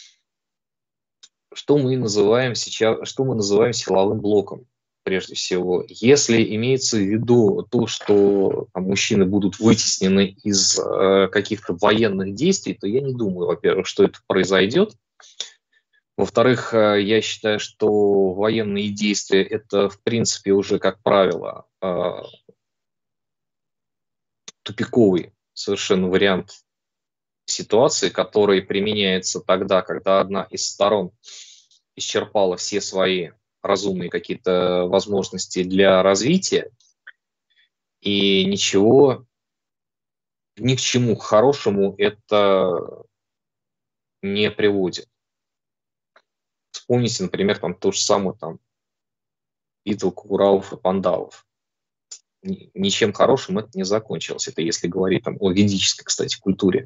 что мы называем сейчас, что мы называем силовым блоком. Прежде всего, если имеется в виду то, что там, мужчины будут вытеснены из э, каких-то военных действий, то я не думаю, во-первых, что это произойдет. Во-вторых, э, я считаю, что военные действия — это, в принципе, уже, как правило, э, тупиковый совершенно вариант ситуации, который применяется тогда, когда одна из сторон исчерпала все свои разумные какие-то возможности для развития, и ничего, ни к чему хорошему это не приводит. Вспомните, например, там то же самое, там, битва Куралов и Пандавов. Ничем хорошим это не закончилось. Это если говорить там, о ведической, кстати, культуре.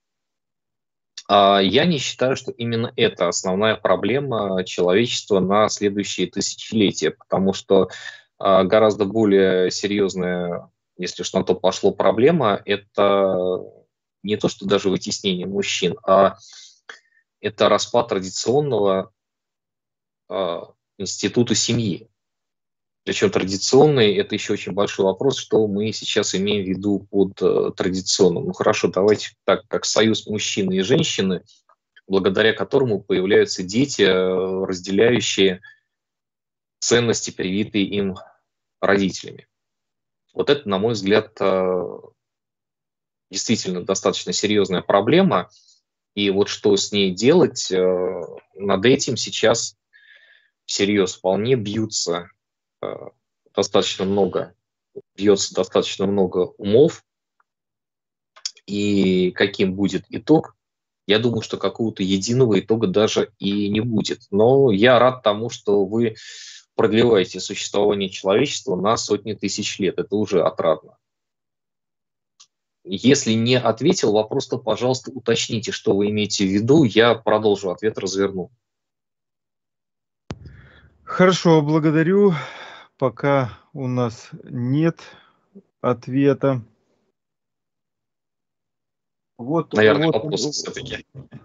А я не считаю, что именно это основная проблема человечества на следующие тысячелетия, потому что а, гораздо более серьезная, если уж на то пошло, проблема — это не то, что даже вытеснение мужчин, а это распад традиционного а, института семьи. Причем традиционный — это еще очень большой вопрос, что мы сейчас имеем в виду под uh, традиционным. Ну хорошо, давайте так, как союз мужчины и женщины, благодаря которому появляются дети, разделяющие ценности, привитые им родителями. Вот это, на мой взгляд, действительно достаточно серьезная проблема. И вот что с ней делать, над этим сейчас всерьез вполне бьются достаточно много, бьется достаточно много умов. И каким будет итог, я думаю, что какого-то единого итога даже и не будет. Но я рад тому, что вы продлеваете существование человечества на сотни тысяч лет. Это уже отрадно. Если не ответил вопрос, то, пожалуйста, уточните, что вы имеете в виду. Я продолжу ответ, разверну. Хорошо, благодарю. Пока у нас нет ответа. Вот, наверное, вот, вопрос все-таки.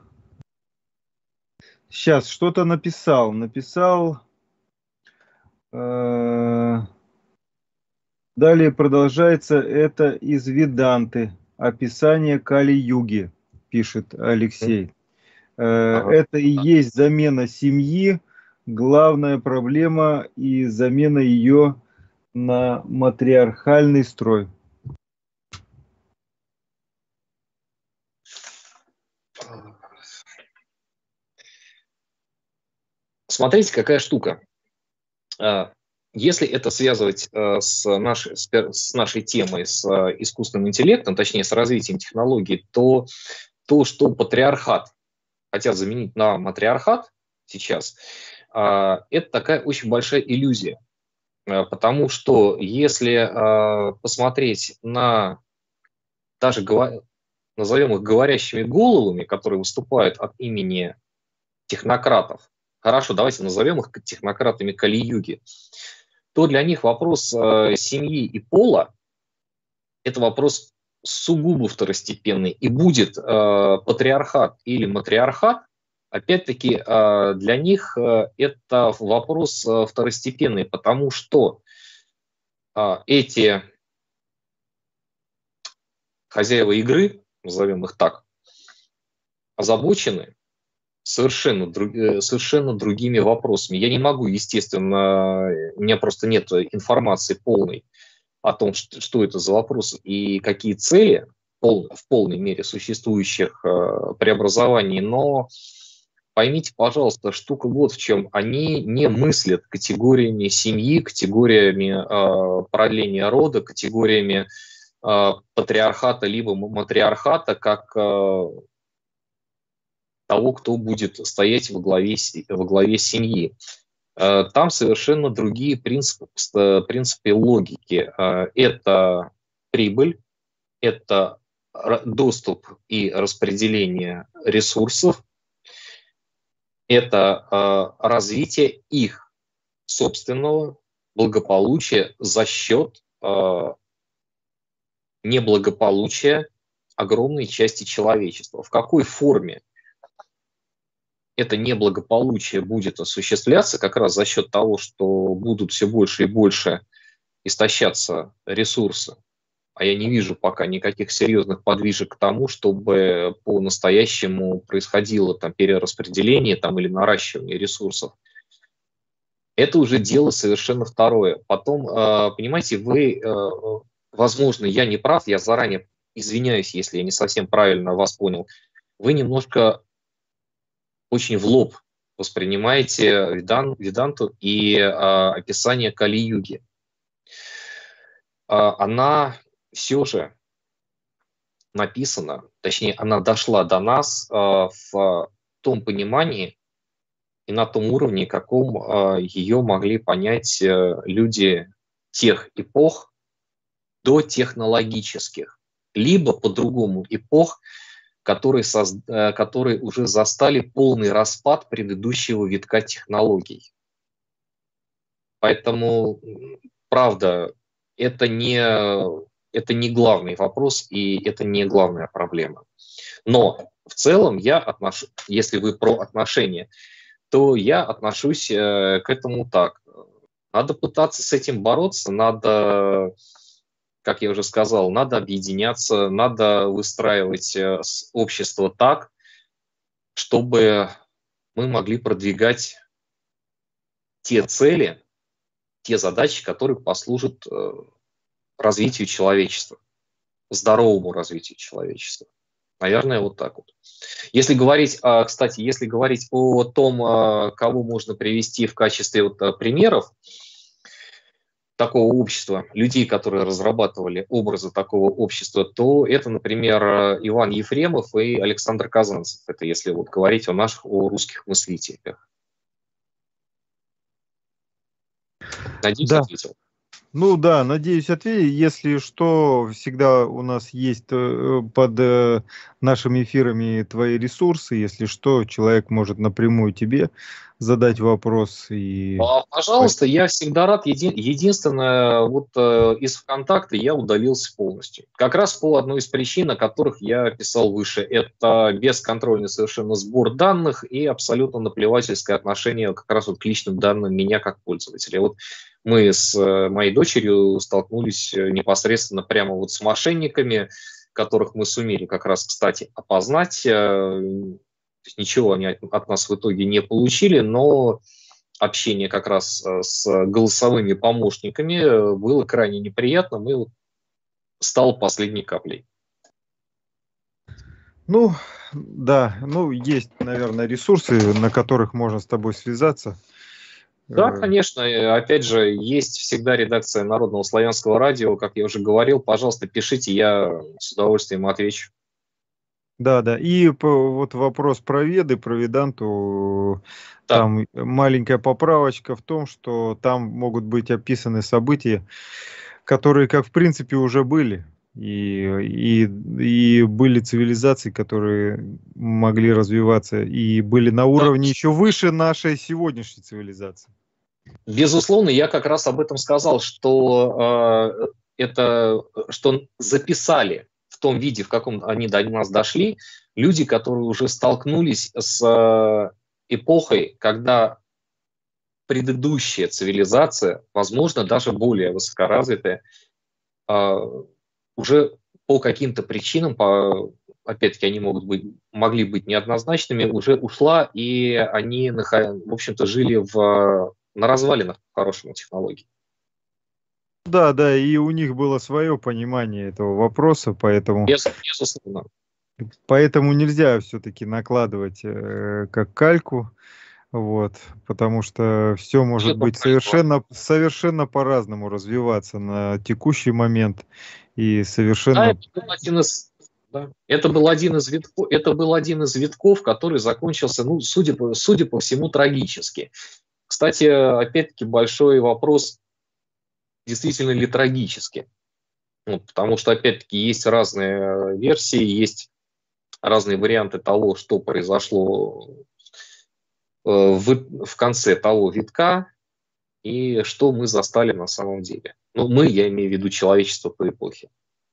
Сейчас что-то написал. Написал. Э, Далее продолжается, это из Веданты, описание Кали-юги, пишет Алексей. Э, Ага. Это и есть замена семьи, главная проблема и замена ее на матриархальный строй. Смотрите, какая штука. А, Если это связывать а, с нашей, с пер- с нашей темой, с а, искусственным интеллектом, точнее, с развитием технологий, то то, что патриархат хотят заменить на матриархат сейчас, а, это такая очень большая иллюзия. А, Потому что если а, посмотреть на даже, говоря- назовем их говорящими головами, которые выступают от имени технократов, хорошо, давайте назовем их технократами Кали-юги, то для них вопрос э, семьи и пола – это вопрос сугубо второстепенный. И будет э, патриархат или матриархат, опять-таки э, для них э, это вопрос э, второстепенный, потому что э, эти хозяева игры, назовем их так, озабочены совершенно, друг, э, совершенно другими вопросами. Я не могу, естественно, у меня просто нет информации полной о том, что, что это за вопрос и какие цели пол, в полной мере существующих э, преобразований, но поймите, пожалуйста, штука вот в чем. Они не мыслят категориями семьи, категориями э, продления рода, категориями э, патриархата либо матриархата, как э, того, кто будет стоять во главе, во главе семьи. Там совершенно другие принципы, принципы логики. Это прибыль, это доступ и распределение ресурсов, это развитие их собственного благополучия за счет неблагополучия огромной части человечества. В какой форме это неблагополучие будет осуществляться как раз за счет того, что будут все больше и больше истощаться ресурсы, а я не вижу пока никаких серьезных подвижек к тому, чтобы по-настоящему происходило там перераспределение там, или наращивание ресурсов. Это уже дело совершенно второе. Потом, понимаете, вы, возможно, я не прав, я заранее извиняюсь, если я не совсем правильно вас понял, вы немножко очень в лоб воспринимаете Ведан, Веданту и а, описание Кали-юги. А, она все же написана, точнее, она дошла до нас а, в том понимании и на том уровне, каком а, ее могли понять а, люди тех эпох до технологических, либо по-другому эпох, которые, созда... которые уже застали полный распад предыдущего витка технологий. Поэтому, правда, это не, это не главный вопрос и это не главная проблема. Но в целом я отношусь, если вы про отношения, то я отношусь к этому так. Надо пытаться с этим бороться, надо, как я уже сказал, надо объединяться, надо выстраивать общество так, чтобы мы могли продвигать те цели, те задачи, которые послужат развитию человечества, здоровому развитию человечества. Наверное, вот так вот. Если говорить, кстати, если говорить о том, кого можно привести в качестве вот примеров такого общества, людей, которые разрабатывали образы такого общества, то это, например, Иван Ефремов и Александр Казанцев. Это если вот говорить о наших, о русских мыслителях. Надеюсь, Да. ответил. Ну да, надеюсь, ответить. Если что, всегда у нас есть под нашими эфирами твои ресурсы. Если что, человек может напрямую тебе задать вопрос. И... Пожалуйста, я всегда рад. Еди... Единственное, вот э, из ВКонтакта я удалился полностью. Как раз по одной из причин, о которых я писал выше. Это бесконтрольный совершенно сбор данных и абсолютно наплевательское отношение как раз вот к личным данным меня как пользователя. Вот Мы с моей дочерью столкнулись непосредственно прямо вот с мошенниками, которых мы сумели как раз, кстати, опознать. Ничего они от нас в итоге не получили, но общение как раз с голосовыми помощниками было крайне неприятным и стало последней каплей. Ну, да, ну, есть, наверное, ресурсы, на которых можно с тобой связаться. Да, конечно. Опять же, есть всегда редакция Народного славянского радио, как я уже говорил. Пожалуйста, пишите, я с удовольствием отвечу. Да, да. И вот вопрос про Веды, про Веданту. Да. Там маленькая поправочка в том, что там могут быть описаны события, которые, как в принципе, уже были. И, и, и были цивилизации, которые могли развиваться, и были на уровне да. еще выше нашей сегодняшней цивилизации. Безусловно, я как раз об этом сказал, что э, это, что записали в том виде, в каком они до нас дошли, люди, которые уже столкнулись с э, эпохой, когда предыдущая цивилизация, возможно, даже более высокоразвитая, э, уже по каким-то причинам, по, опять-таки, они могут быть, могли быть неоднозначными, уже ушла, и они, в общем-то, жили в, на развалинах по-хорошему технологий. Да, да, и у них было свое понимание этого вопроса, поэтому... Безусловно. Поэтому нельзя все-таки накладывать э, как кальку, вот, потому что все может быть совершенно, совершенно по-разному развиваться на текущий момент и совершенно... Да, это был один из, да, это был один из витков, это был один из витков, который закончился, ну, судя по, судя по всему, трагически. Кстати, опять-таки большой вопрос, действительно ли трагически, ну, потому что, опять-таки, есть разные версии, есть разные варианты того, что произошло в, в конце того витка и что мы застали на самом деле. Ну, мы, я имею в виду человечество по эпохе.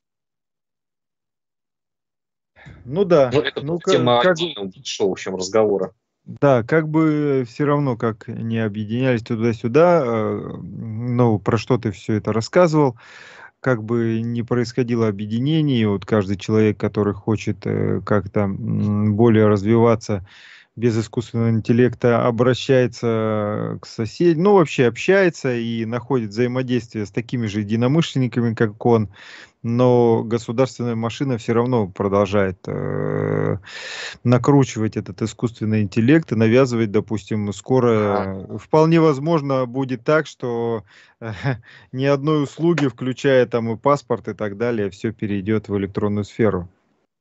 Ну да. Ну, это ну, тема как, отдельного большого, в общем, разговора. Да, как бы все равно, как не объединялись туда-сюда, э, ну, про что ты все это рассказывал, как бы не происходило объединение, вот каждый человек, который хочет э, как-то м, более развиваться без искусственного интеллекта, обращается к соседям, ну, вообще общается и находит взаимодействие с такими же единомышленниками, как он, но государственная машина все равно продолжает э, накручивать этот искусственный интеллект и навязывать, допустим, скоро э, вполне возможно будет так, что э, ни одной услуги, включая там и паспорт и так далее, все перейдет в электронную сферу.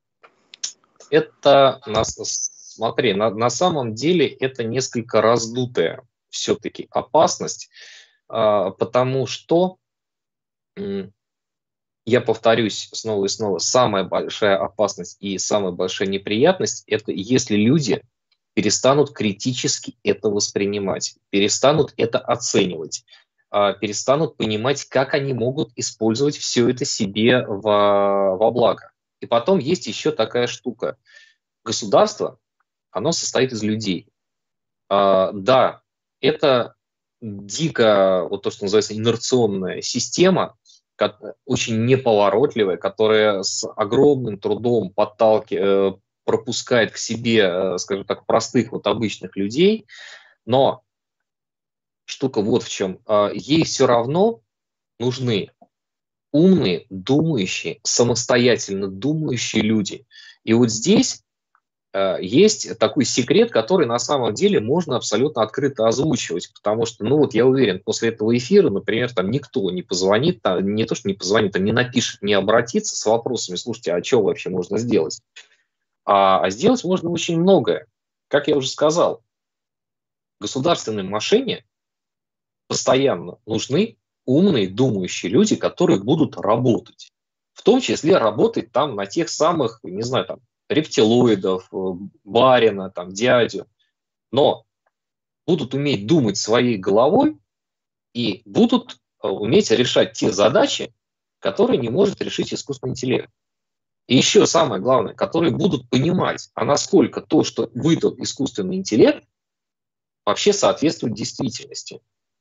Это, смотри, на, на самом деле это несколько раздутая все-таки опасность, э, потому что я повторюсь снова и снова, самая большая опасность и самая большая неприятность – это если люди перестанут критически это воспринимать, перестанут это оценивать, перестанут понимать, как они могут использовать все это себе во, во благо. И потом есть еще такая штука. Государство, оно состоит из людей. Да, это дико, вот то, что называется, инерционная система, очень неповоротливая, которая с огромным трудом подталкивает, пропускает к себе, скажем так, простых вот обычных людей, но штука вот в чем. Ей все равно нужны умные, думающие, самостоятельно думающие люди. И вот здесь есть такой секрет, который на самом деле можно абсолютно открыто озвучивать, потому что, ну вот я уверен, после этого эфира, например, там никто не позвонит, там, не то, что не позвонит, а не напишет, не обратится с вопросами, слушайте, а что вообще можно сделать? А, а сделать можно очень многое. Как я уже сказал, государственной машине постоянно нужны умные, думающие люди, которые будут работать. В том числе работать там на тех самых, не знаю, там, рептилоидов, барина, там, дядю, но будут уметь думать своей головой и будут уметь решать те задачи, которые не может решить искусственный интеллект. И еще самое главное, которые будут понимать, а насколько то, что выдал искусственный интеллект, вообще соответствует действительности.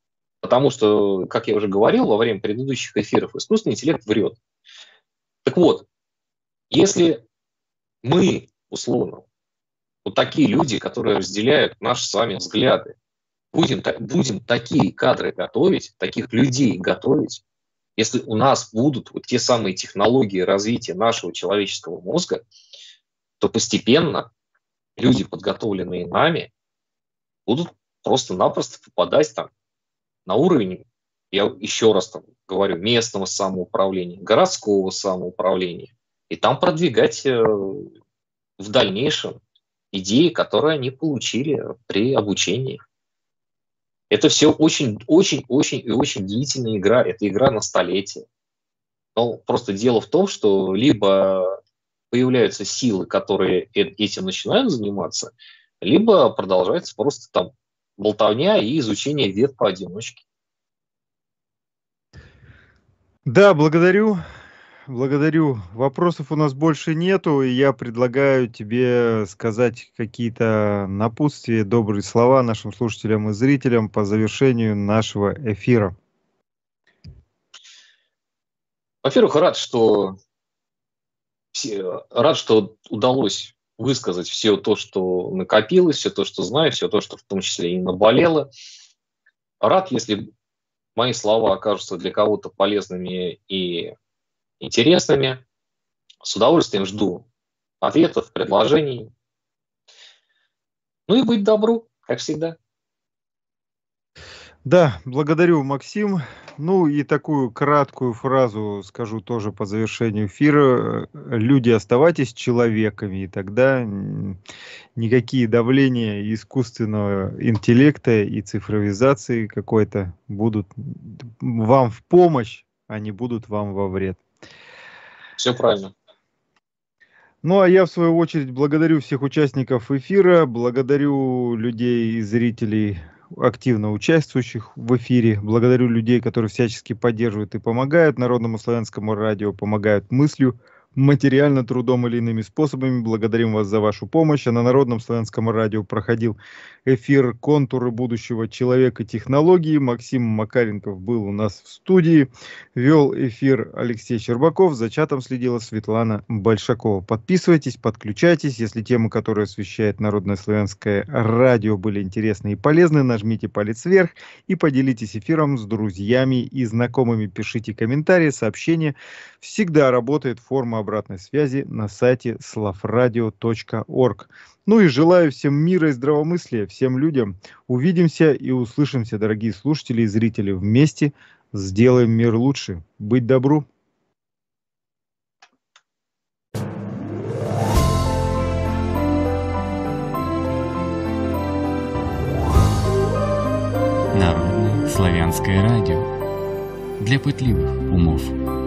Потому что, как я уже говорил во время предыдущих эфиров, искусственный интеллект врет. Так вот, если мы, условно, вот такие люди, которые разделяют наши с вами взгляды, будем, будем такие кадры готовить, таких людей готовить, если у нас будут вот те самые технологии развития нашего человеческого мозга, то постепенно люди, подготовленные нами, будут просто-напросто попадать там на уровень, я еще раз там говорю, местного самоуправления, городского самоуправления, и там продвигать э, в дальнейшем идеи, которые они получили при обучении. Это все очень-очень-очень и очень длительная игра. Это игра на столетие. Но просто дело в том, что либо появляются силы, которые этим начинают заниматься, либо продолжается просто там болтовня и изучение вет поодиночке. Да, благодарю. Благодарю. Вопросов у нас больше нету, и я предлагаю тебе сказать какие-то напутствия, добрые слова нашим слушателям и зрителям по завершению нашего эфира. Во-первых, рад, что рад, что удалось высказать все то, что накопилось, все то, что знаю, все то, что в том числе и наболело. Рад, если мои слова окажутся для кого-то полезными и интересными. С удовольствием жду ответов, предложений. Ну и быть добру, как всегда. Да, благодарю, Максим. Ну и такую краткую фразу скажу тоже по завершению эфира. Люди, оставайтесь человеками, и тогда никакие давления искусственного интеллекта и цифровизации какой-то будут вам в помощь, а не будут вам во вред. Все правильно. Ну, а я, в свою очередь, благодарю всех участников эфира, благодарю людей и зрителей, активно участвующих в эфире, благодарю людей, которые всячески поддерживают и помогают Народному славянскому радио, помогают мыслью, материально, трудом или иными способами. Благодарим вас за вашу помощь. А на Народном славянском радио проходил эфир «Контуры будущего человека и технологии». Максим Макаренков был у нас в студии. Вел эфир Алексей Щербаков. За чатом следила Светлана Большакова. Подписывайтесь, подключайтесь. Если темы, которые освещает Народное славянское радио, были интересны и полезны, нажмите палец вверх и поделитесь эфиром с друзьями и знакомыми. Пишите комментарии, сообщения. Всегда работает форма обратной связи на сайте славрадио точка орг. Ну и желаю всем мира и здравомыслия, всем людям. Увидимся и услышимся, дорогие слушатели и зрители. Вместе сделаем мир лучше. Быть добру. Народное славянское радио. Для пытливых умов.